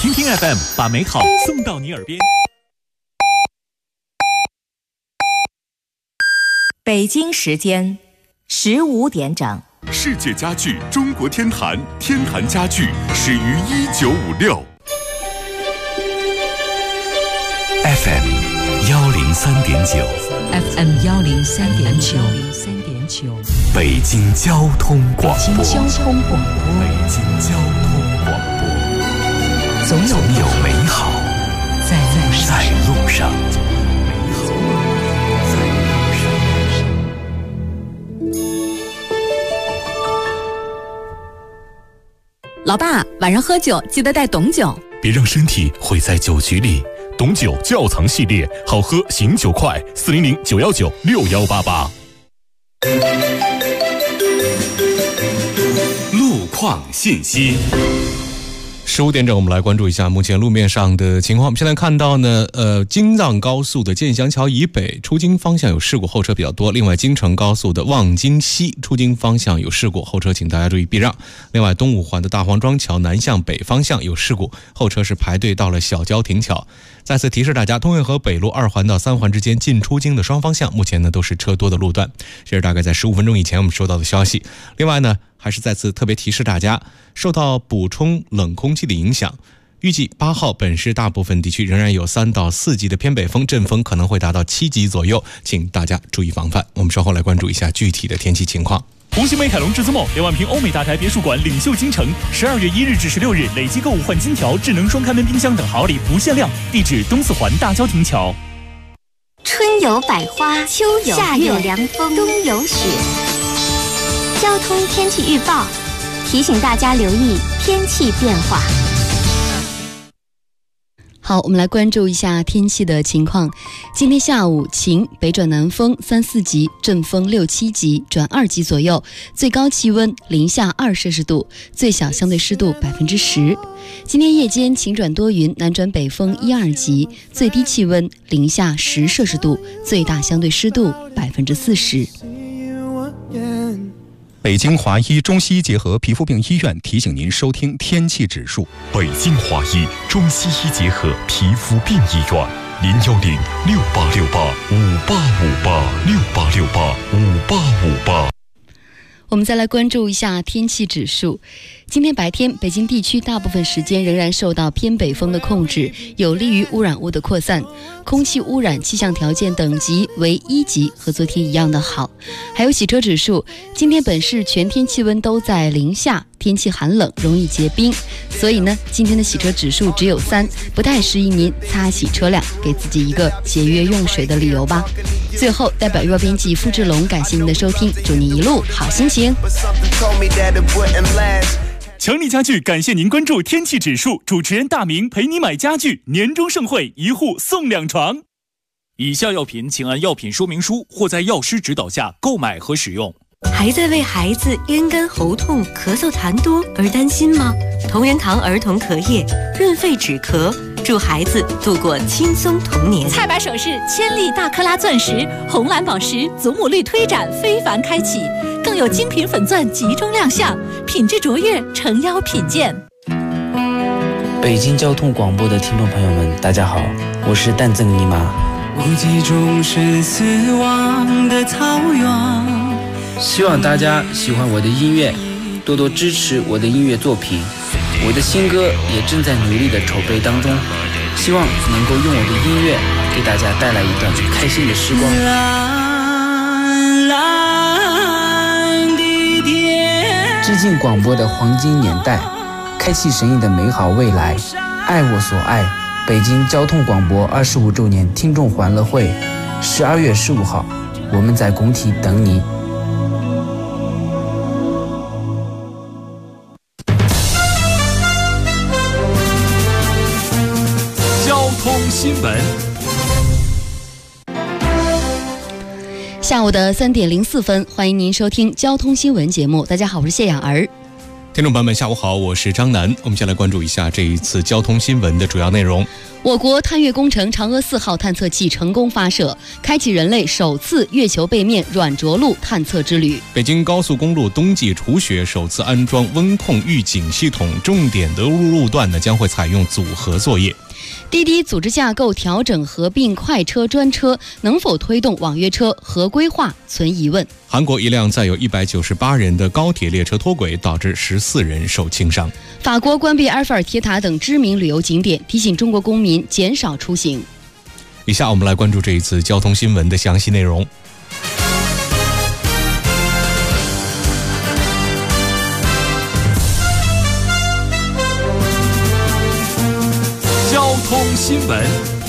听听 FM， 把美好送到你耳边。 北京时间15点整。 世界家具中国天坛，天坛家具始于1956。FM 103.9 FM 103.9 北京交通广播。 北京交通广播，总有美好在路上。 老爸，晚上喝酒记得带董酒， 别让身体毁在酒局里。董酒窖藏系列，好喝醒酒快，400 919 6188。 路况信息。 15点整，我们来关注一下目前路面上的情况。我们现在看到呢，京藏高速的建祥桥以北出京方向有事故，后车比较多。另外，京承高速的望京西出京方向有事故，后车请大家注意避让。另外，东五环的大黄庄桥南向北方向有事故，后车是排队到了小郊亭桥。再次提示大家，通运河北路2环到3环之间进出京的双方向，目前呢都是车多的路段。这是大概在15分钟以前我们收到的消息。另外呢，还是再次特别提示大家，受到补充冷空气的影响，预计8号本市大部分地区仍然有3到4级的偏北风，阵风可能会达到7级左右，请大家注意防范。我们稍后来关注一下具体的天气情况。 红星美凯龙至尊梦2万平欧美大宅别墅馆领袖京城，12月1日至16日累计购物换金条、智能双开门冰箱等好礼不限量，地址东四环大郊亭桥。 春有百花，秋有夏有凉风，冬有雪。交通天气预报提醒大家留意天气变化。 好，我们来关注一下天气的情况。今天下午晴，北转南风3、4级，阵风6、7级转2级左右，最高气温零下2摄氏度，最小相对湿度10%。今天夜间晴转多云，南转北风1、2级，最低气温零下10摄氏度，最大相对湿度40%。 北京华医中西医结合皮肤病医院提醒您收听天气指数。 北京华医中西医结合皮肤病医院，010 6868 5858 6868 5858。 我们再来关注一下天气指数。今天白天，北京地区大部分时间仍然受到偏北风的控制，有利于污染物的扩散，空气污染气象条件等级为1级，和昨天一样的好。还有洗车指数，今天本市全天气温都在零下，天气寒冷，容易结冰，所以呢，今天的洗车指数只有3，不太适宜您擦洗车辆，给自己一个节约用水的理由吧。最后，代表约编辑付志龙感谢您的收听，祝您一路好心情。 强力家具感谢您关注天气指数，主持人大明陪你买家具，年终盛会1户送2床。以下药品请按药品说明书或在药师指导下购买和使用。 还在为孩子咽干喉痛、咳嗽痰多而担心吗？同仁堂儿童咳液润肺止咳，祝孩子度过轻松童年。 菜百首饰千粒大克拉钻石、红蓝宝石祖母绿推展非凡开启，更有精品粉钻集中亮相，品质卓越，诚邀品鉴。 北京交通广播的听众朋友们，大家好，我是蛋赠尼玛。 无际中是死亡的草原。 希望大家喜欢我的音乐，多多支持我的音乐作品。我的新歌也正在努力的筹备当中，希望能够用我的音乐给大家带来一段开心的时光。 蓝蓝的天， 致敬广播的黄金年代，开启神异的美好未来。爱我所爱，北京交通广播25周年听众欢乐会，12月15号，我们在工体等你。 新闻。 下午的3点04分，欢迎您收听交通新闻节目。大家好，我是谢雅儿。 听众朋友们，下午好，我是张楠。我们先来关注一下这一次交通新闻的主要内容。 我国探月工程嫦娥4号探测器成功发射，开启人类首次月球背面软着陆探测之旅。 北京高速公路冬季除雪首次安装温控预警系统，重点的路段呢将会采用组合作业。 滴滴组织架构调整合并快车专车，能否推动网约车合规化存疑问。 韩国一辆载有198人的高铁列车脱轨，导致14人受轻伤。 法国关闭埃菲尔铁塔等知名旅游景点，提醒中国公民减少出行。 以下我们来关注这一次交通新闻的详细内容。 交通新闻。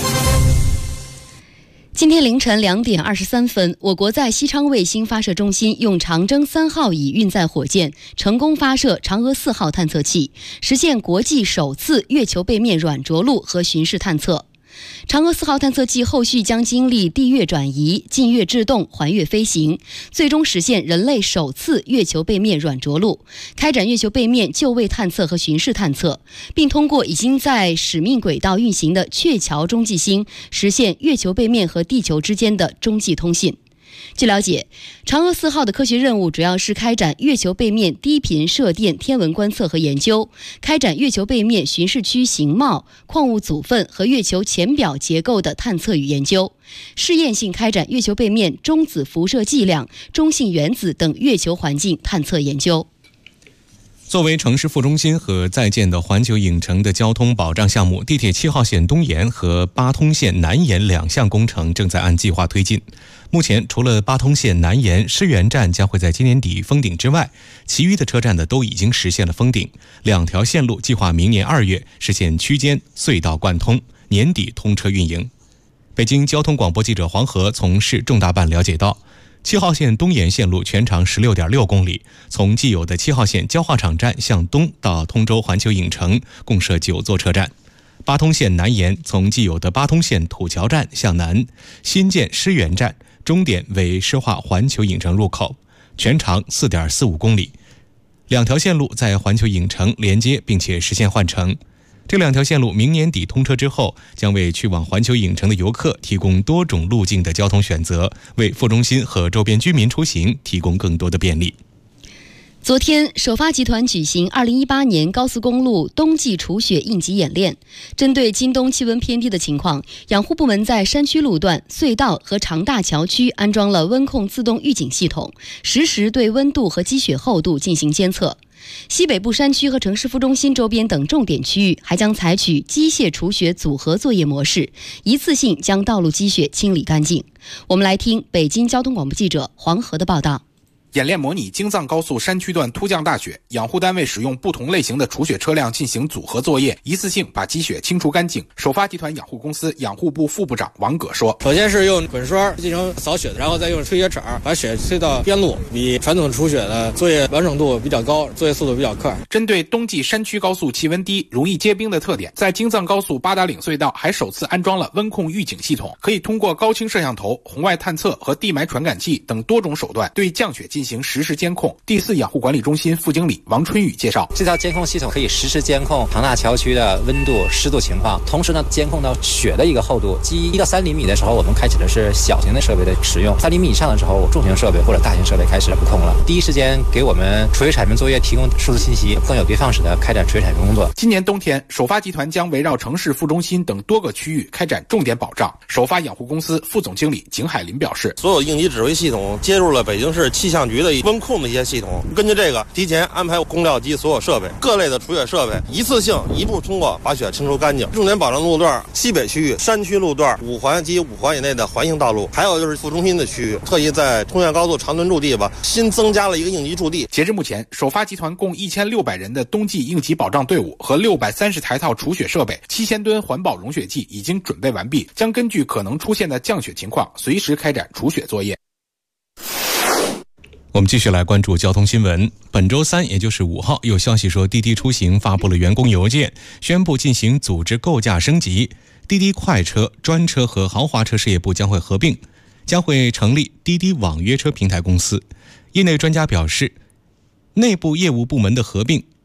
今天凌晨2点23分，我国在西昌卫星发射中心用长征3号乙运载火箭成功发射嫦娥4号探测器，实现国际首次月球背面软着陆和巡视探测。嫦娥4号探测器后续将经历地月转移、近月制动、环月飞行，最终实现人类首次月球背面软着陆，开展月球背面就位探测和巡视探测，并通过已经在使命轨道运行的鹊桥中继星，实现月球背面和地球之间的中继通信。据了解，嫦娥4号的科学任务主要是开展月球背面低频射电天文观测和研究，开展月球背面巡视区形貌、矿物组分和月球浅表结构的探测与研究，试验性开展月球背面中子辐射剂量、中性原子等月球环境探测研究。 作为城市副中心和在建的环球影城的交通保障项目，地铁7号线东延和八通线南延2项工程正在按计划推进。目前，除了八通线南延狮园站将会在今年底封顶之外，其余的车站呢都已经实现了封顶。2条线路计划明年2月实现区间隧道贯通，年底通车运营。北京交通广播记者黄河从市重大办了解到，7号线东延线路全长16.6公里，从既有的7号线焦化厂站向东到通州环球影城，共设9座车站。八通线南延从既有的八通线土桥站向南，新建狮园站，终点为狮化环球影城入口，全长4.45公里。2条线路在环球影城连接并且实现换乘。这2条线路明年底通车之后，将为去往环球影城的游客提供多种路径的交通选择，为副中心和周边居民出行提供更多的便利。 昨天，首发集团举行2018年高速公路冬季除雪应急演练。针对今冬气温偏低的情况，养护部门在山区路段、隧道和长大桥区安装了温控自动预警系统，实时对温度和积雪厚度进行监测。西北部山区和城市副中心周边等重点区域还将采取机械除雪组合作业模式，一次性将道路积雪清理干净。我们来听北京交通广播记者黄河的报道。 演练模拟京藏高速山区段突降大雪，养护单位使用不同类型的除雪车辆进行组合作业，一次性把积雪清除干净。首发集团养护公司养护部副部长王葛说：“ 首先是用滚刷进行扫雪，然后再用吹雪铲把雪吹到边路，比传统除雪的作业完整度比较高，作业速度比较快。” 针对冬季山区高速气温低、容易结冰的特点，在京藏高速八达岭隧道还首次安装了温控预警系统，可以通过高清摄像头、红外探测和地霾传感器等多种手段对降雪进行实时监控。第4养护管理中心副经理王春雨介绍， 这套监控系统可以实时监控长大桥区的温度、湿度情况，同时呢监控到雪的一个厚度。积1到3厘米的时候，我们开启的是小型的设备的使用；3厘米以上的时候，重型设备或者大型设备开始布控了。第一时间给我们除雪铲平作业提供数字信息，更有的放矢的开展除雪铲平工作。 今年冬天，首发集团将围绕城市副中心等多个区域开展重点保障。首发养护公司副总经理景海林表示， 所有应急指挥系统接入了北京市气象局的温控的一些系统，根据这个提前安排工料机所有设备、各类的除雪设备，一次性一步通过把雪清除干净。重点保障路段西北区域山区路段5环及5环以内的环形道路，还有就是副中心的区域，特意在通县高速长墩驻地新增加了一个应急驻地。 截至目前，首发集团共1600人的冬季应急保障队伍和630台套除雪设备、7000吨环保融雪剂已经准备完毕，将根据可能出现的降雪情况，随时开展除雪作业。 我们继续来关注交通新闻。本周3，也就是5号，有消息说滴滴出行发布了员工邮件，宣布进行组织构架升级。滴滴快车、专车和豪华车事业部将会合并，将会成立滴滴网约车平台公司。业内专家表示，内部业务部门的合并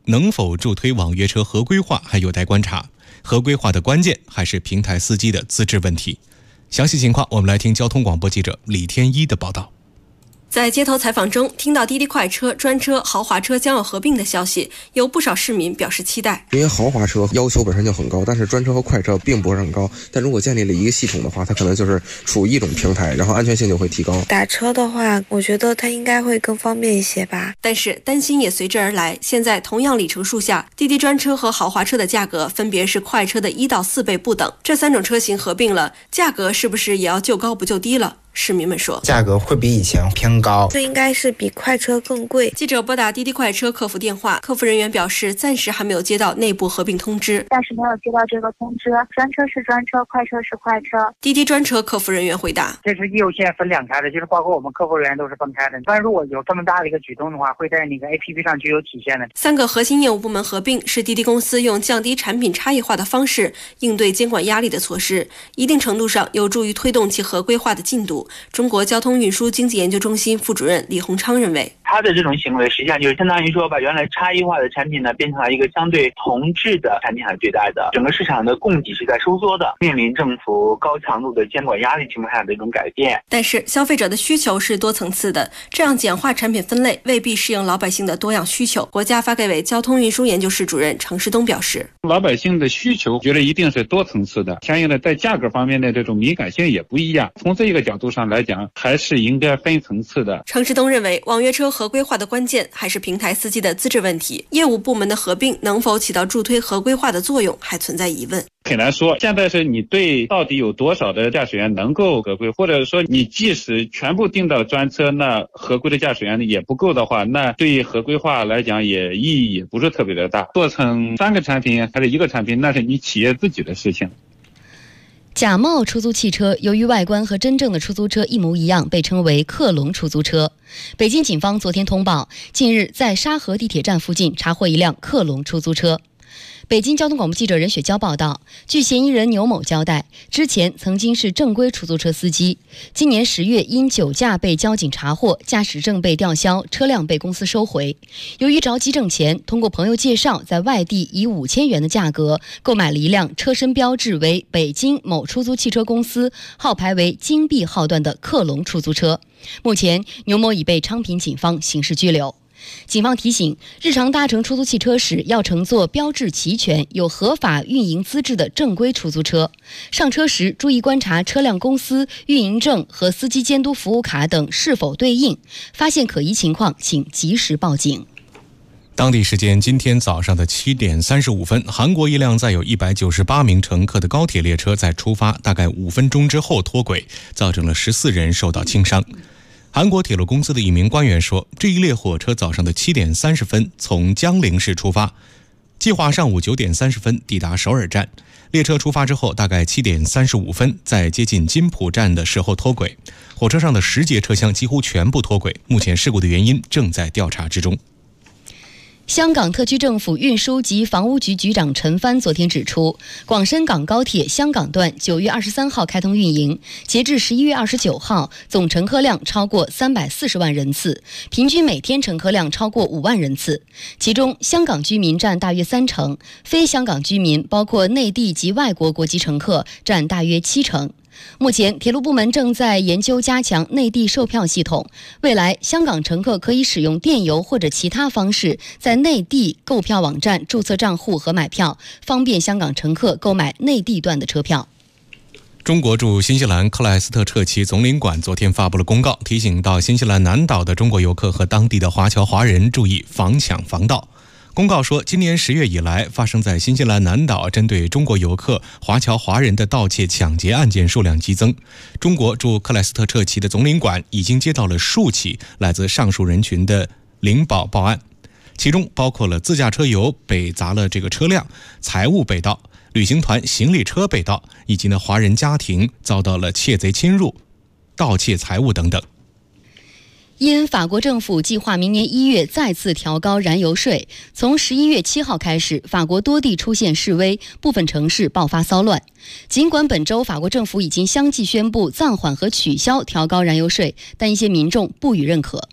能否助推网约车合规化还有待观察。合规化的关键还是平台司机的资质问题。详细情况我们来听交通广播记者李天一的报道。 在街头采访中，听到滴滴快车、专车、豪华车将要合并的消息，有不少市民表示期待。 因为豪华车要求本身就很高，但是专车和快车并不是很高。但如果建立了一个系统的话，它可能就是属于一种平台，然后安全性就会提高。 打车的话，我觉得它应该会更方便一些吧。 但是担心也随之而来。现在同样里程数下，滴滴专车和豪华车的价格分别是快车的1到4倍不等。这3种车型合并了，价格是不是也要就高不就低了？市民们说， 价格会比以前偏高， 这应该是比快车更贵。 记者拨打滴滴快车客服电话，客服人员表示暂时还没有接到内部合并通知， 暂时没有接到这个通知。专车是专车，快车是快车。 滴滴专车客服人员回答， 这是业务线分两开的，就是包括我们客服人员都是分开的。但如果有这么大的一个举动的话，会在那个 APP 上具有体现的。 3个核心业务部门合并是滴滴公司用降低产品差异化的方式应对监管压力的措施，一定程度上有助于推动其合规化的进度。中国交通运输经济研究中心副主任李洪昌认为， 他的这种行为实际上就是相当于说把原来差异化的产品呢变成了一个相对同质的产品来对待的，整个市场的供给是在收缩的，面临政府高强度的监管压力情况下的一种改变。 但是消费者的需求是多层次的，这样简化产品分类未必适应老百姓的多样需求。国家发改委交通运输研究室主任程世东表示， 老百姓的需求觉得一定是多层次的，相应的在价格方面的这种敏感性也不一样，从这个角度上来讲还是应该分层次的。 程世东认为，网约车合规化的关键还是平台司机的资质问题，业务部门的合并能否起到助推合规化的作用还存在疑问。 很难说，现在是你对到底有多少的驾驶员能够合规，或者说你即使全部定到专车，那合规的驾驶员也不够的话，那对于合规化来讲也意义也不是特别的大。做成3个产品还是1个产品，那是你企业自己的事情。 假冒出租汽车由于外观和真正的出租车一模一样，被称为克隆出租车。北京警方昨天通报，近日在沙河地铁站附近查获一辆克隆出租车。北京交通广播记者任雪娇报道，据嫌疑人牛某交代，之前曾经是正规出租车司机，今年10月因酒驾被交警查获，驾驶证被吊销，车辆被公司收回。由于着急挣钱，通过朋友介绍，在外地以5000元的价格购买了一辆车身标志为北京某出租汽车公司，号牌为金币号段的克隆出租车。目前，牛某已被昌平警方刑事拘留。警方提醒，日常搭乘出租汽车时要乘坐标志齐全、有合法运营资质的正规出租车。上车时注意观察车辆公司运营证和司机监督服务卡等是否对应，发现可疑情况请及时报警。 当地时间今天早上的7点35分，韩国一辆载有198名乘客的高铁列车在出发大概5分钟之后脱轨，造成了14人受到轻伤。韩国铁路公司的一名官员说，这一列火车早上的7点30分从江陵市出发，计划上午9点30分抵达首尔站。列车出发之后大概7点35分在接近金浦站的时候脱轨，火车上的10节车厢几乎全部脱轨，目前事故的原因正在调查之中。 香港特区政府运输及房屋局局长陈帆昨天指出，广深港高铁香港段9月23号开通运营，截至11月29号，总乘客量超过340万人次，平均每天乘客量超过5万人次。其中，香港居民占大约30%，非香港居民包括内地及外国国籍乘客占大约70%。目前，铁路部门正在研究加强内地售票系统。未来，香港乘客可以使用电邮或者其他方式，在内地购票网站注册账户和买票，方便香港乘客购买内地段的车票。 中国驻新西兰克莱斯特彻奇总领馆昨天发布了公告，提醒到新西兰南岛的中国游客和当地的华侨华人注意防抢防盗。公告说，今年10月以来，发生在新西兰南岛针对中国游客、华侨华人的盗窃抢劫案件数量激增。中国驻克莱斯特彻奇的总领馆已经接到了数起来自上述人群的领保报案，其中包括了自驾车游被砸了这个车辆、财物被盗、旅行团行李车被盗，以及华人家庭遭到了窃贼侵入、盗窃财物等等。 因法国政府计划明年1月再次调高燃油税，从11月7号开始，法国多地出现示威，部分城市爆发骚乱。尽管本周法国政府已经相继宣布暂缓和取消调高燃油税，但一些民众不予认可。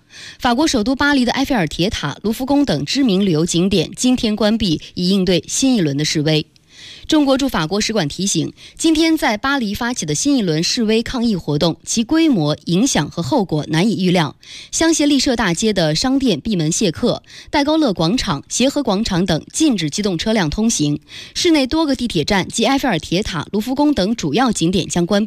法国首都巴黎的埃菲尔铁塔、卢浮宫等知名旅游景点今天关闭，以应对新一轮的示威。中国驻法国使馆提醒，今天在巴黎发起的新一轮示威抗议活动，其规模、影响和后果难以预料。香榭丽舍大街的商店闭门谢客，戴高乐广场、协和广场等禁止机动车辆通行。市内多个地铁站及埃菲尔铁塔、卢浮宫等主要景点将关闭。